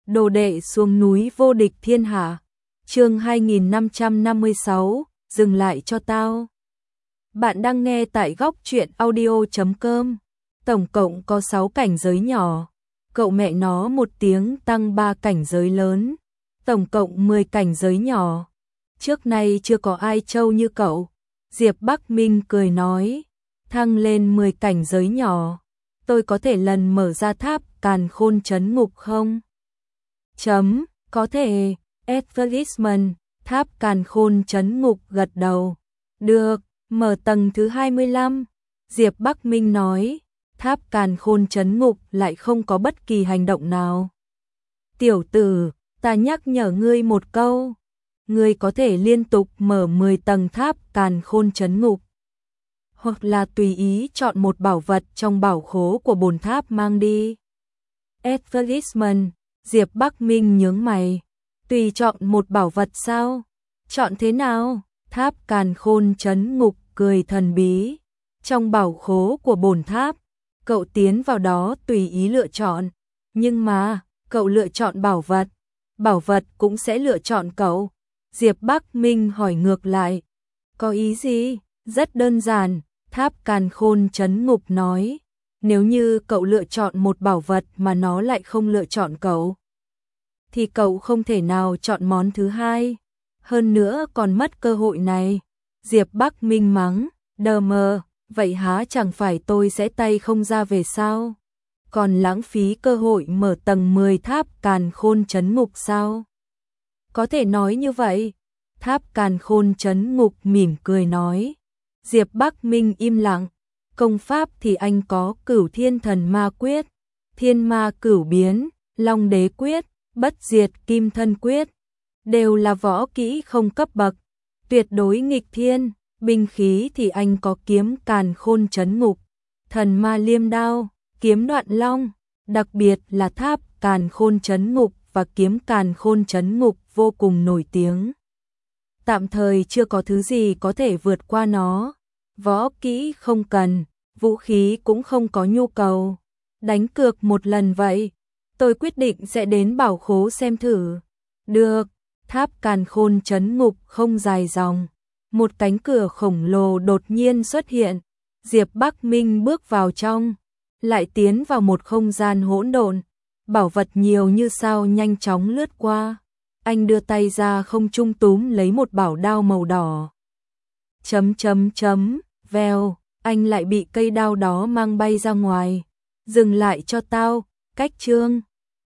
Đồ đệ xuống núi vô địch thiên hạ. Chương 2556, dừng lại cho tao. Bạn đang nghe tại góc truyện audio.com. Tổng cộng có 6 cảnh giới nhỏ. Cậu mẹ nó một tiếng tăng 3 cảnh giới lớn. Tổng cộng 10 cảnh giới nhỏ. Trước nay chưa có ai trâu như cậu. Diệp Bắc Minh cười nói. Thăng lên 10 cảnh giới nhỏ. Tôi có thể lần mở ra tháp càn khôn trấn ngục không? Có thể. Advertisement, tháp càn khôn trấn ngục gật đầu. Được, mở tầng thứ 25. Diệp Bắc Minh nói, tháp càn khôn trấn ngục lại không có bất kỳ hành động nào. Tiểu tử, ta nhắc nhở ngươi một câu. Ngươi có thể liên tục mở 10 tầng tháp càn khôn trấn ngục. Hoặc là tùy ý chọn một bảo vật trong bảo khố của bồn tháp mang đi. Advertisement, Diệp Bắc Minh nhướng mày. Tùy chọn một bảo vật sao? Chọn thế nào? Tháp càn khôn trấn ngục cười thần bí. Trong bảo khố của bồn tháp, cậu tiến vào đó tùy ý lựa chọn. Nhưng mà, cậu lựa chọn bảo vật cũng sẽ lựa chọn cậu. Diệp Bắc Minh hỏi ngược lại. Có ý gì? Rất đơn giản, tháp càn khôn trấn ngục nói. Nếu như cậu lựa chọn một bảo vật mà nó lại không lựa chọn cậu, thì cậu không thể nào chọn món thứ hai. Hơn nữa còn mất cơ hội này. Diệp Bắc Minh mắng, đờ mờ, vậy há chẳng phải tôi sẽ tay không ra về sao? Còn lãng phí cơ hội mở tầng 10 tháp càn khôn trấn ngục sao? Có thể nói như vậy. Tháp càn khôn trấn ngục mỉm cười nói. Diệp Bắc Minh im lặng. Công pháp thì anh có Cửu Thiên Thần Ma Quyết, Thiên Ma Cửu Biến, Long Đế Quyết, Bất Diệt Kim Thân Quyết, đều là võ kỹ không cấp bậc, tuyệt đối nghịch thiên. Binh khí thì anh có kiếm càn khôn trấn ngục, Thần Ma Liêm Đao, kiếm Đoạn Long, đặc biệt là tháp càn khôn trấn ngục và kiếm càn khôn trấn ngục vô cùng nổi tiếng. Tạm thời chưa có thứ gì có thể vượt qua nó. Võ kỹ không cần, vũ khí cũng không có nhu cầu. Đánh cược một lần vậy. Tôi quyết định sẽ đến bảo khố xem thử. Được, tháp càn khôn trấn ngục không dài dòng. Một cánh cửa khổng lồ đột nhiên xuất hiện. Diệp Bắc Minh bước vào trong, lại tiến vào một không gian hỗn độn. Bảo vật nhiều như sao nhanh chóng lướt qua. Anh đưa tay ra không trung túm lấy một bảo đao màu đỏ. Vèo, anh lại bị cây đao đó mang bay ra ngoài. Dừng lại cho tao, cách chương.